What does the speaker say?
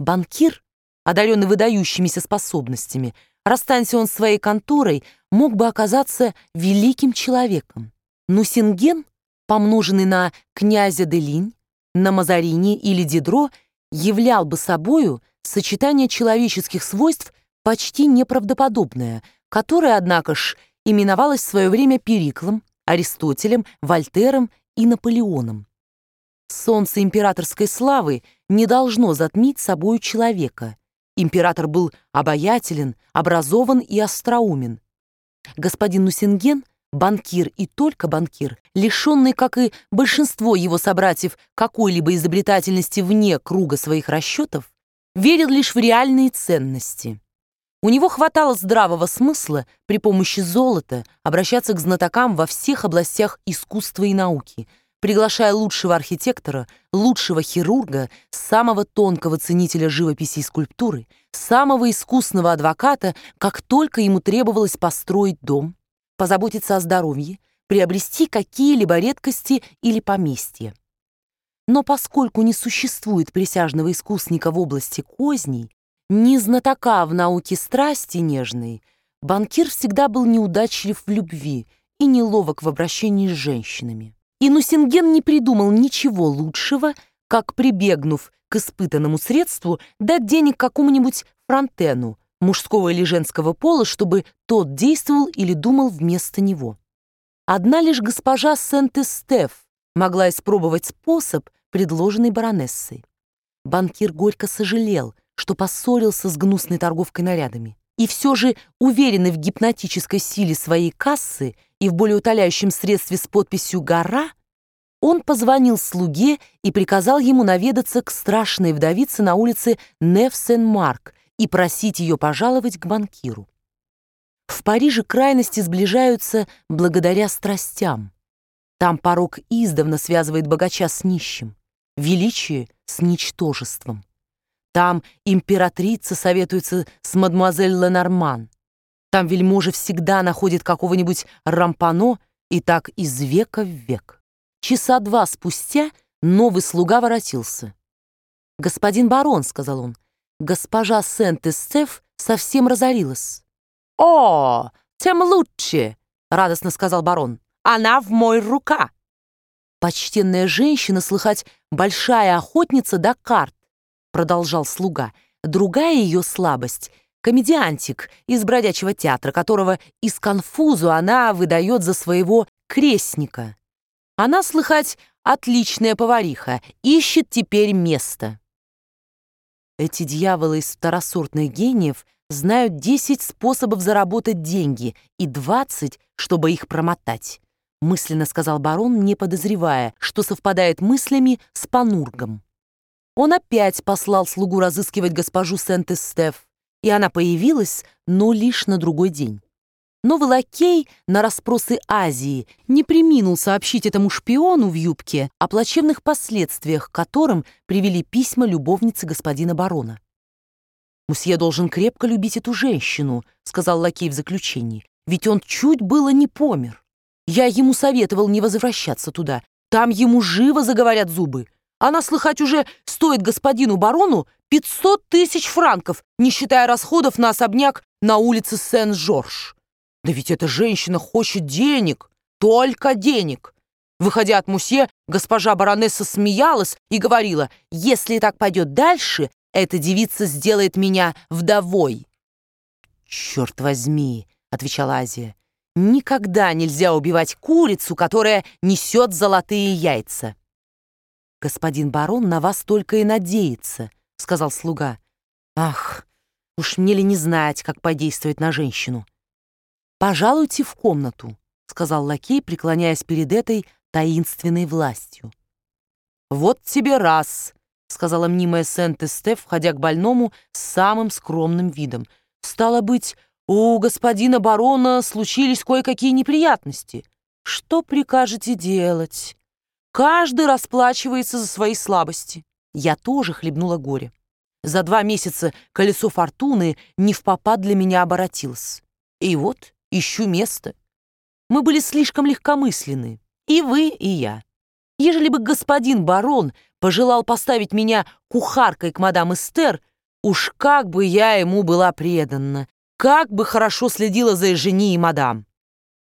Банкир, одаренный выдающимися способностями, расстанься он с своей конторой, мог бы оказаться великим человеком. Нусинген, помноженный на князя де Линь, на Мазарини или Дидро, являл бы собою сочетание человеческих свойств почти неправдоподобное, которое, однако ж, именовалось в свое время Периклом, Аристотелем, Вольтером и Наполеоном. Солнце императорской славы не должно затмить собою человека. Император был обаятелен, образован и остроумен. Господин Нусинген, банкир и только банкир, лишенный, как и большинство его собратьев, какой-либо изобретательности вне круга своих расчетов, верил лишь в реальные ценности. У него хватало здравого смысла при помощи золота обращаться к знатокам во всех областях искусства и науки, приглашая лучшего архитектора, лучшего хирурга, самого тонкого ценителя живописи и скульптуры, самого искусного адвоката, как только ему требовалось построить дом, позаботиться о здоровье, приобрести какие-либо редкости или поместья. Но поскольку не существует присяжного искусника в области козней, ни знатока в науке страсти нежной, банкир всегда был неудачлив в любви и неловок в обращении с женщинами. И Нусинген не придумал ничего лучшего, как, прибегнув к испытанному средству, дать денег какому-нибудь фронтену, мужского или женского пола, чтобы тот действовал или думал вместо него. Одна лишь госпожа Сент-Эстеф могла испробовать способ, предложенный баронессой. Банкир горько сожалел, что поссорился с гнусной торговкой нарядами. И все же, уверенный в гипнотической силе своей кассы и в более утоляющем средстве с подписью «Гора», он позвонил слуге и приказал ему наведаться к страшной вдовице на улице Неф-Сен-Марк и просить ее пожаловать к банкиру. В Париже крайности сближаются благодаря страстям. Там порок издавна связывает богача с нищим, величие с ничтожеством. Там императрица советуется с мадемуазель Ленорман. Там вельможа всегда находит какого-нибудь рампано, и так из века в век. Часа два спустя новый слуга воротился. «Господин барон», — сказал он, — «госпожа Сент-Эстеф совсем разорилась». «О, тем лучше», — радостно сказал барон, — «она в мой рука». «Почтенная женщина, слыхать, большая охотница до карт», — продолжал слуга. «Другая ее слабость — комедиантик из бродячего театра, которого из конфузу она выдает за своего крестника. Она, слыхать, отличная повариха, ищет теперь место». Эти дьяволы из второсортных гениев знают 10 способов заработать деньги и 20, чтобы их промотать, мысленно сказал барон, не подозревая, что совпадает мыслями с Панургом. Он опять послал слугу разыскивать госпожу Сент-Эстеф, и она появилась, но лишь на другой день. Новый лакей на расспросы Азии не преминул сообщить этому шпиону в юбке о плачевных последствиях, к которым привели письма любовницы господина барона. «Мусье должен крепко любить эту женщину», — сказал лакей в заключении, «ведь он чуть было не помер. Я ему советовал не возвращаться туда. Там ему живо заговорят зубы. Она, слыхать, уже стоит господину барону 500 000 франков, не считая расходов на особняк на улице Сен-Жорж. Да ведь эта женщина хочет денег, только денег». Выходя от мусье, госпожа баронесса смеялась и говорила: «Если так пойдет дальше, эта девица сделает меня вдовой». «Черт возьми», — отвечала Азия, — «никогда нельзя убивать курицу, которая несет золотые яйца». «Господин барон на вас только и надеется», — сказал слуга. «Ах, уж мне ли не знать, как подействовать на женщину». «Пожалуйте в комнату», — сказал лакей, преклоняясь перед этой таинственной властью. «Вот тебе раз», — сказала мнимая Сент-Эстеф, входя к больному с самым скромным видом. «Стало быть, у господина барона случились кое-какие неприятности. Что прикажете делать? Каждый расплачивается за свои слабости. Я тоже хлебнула горе. За 2 месяца колесо фортуны невпопад для меня оборотилось. И вот ищу место. Мы были слишком легкомысленны, и вы, и я. Ежели бы господин барон пожелал поставить меня кухаркой к мадам Эстер, Уж как бы я ему была предана, как бы хорошо следила за Эжени и мадам.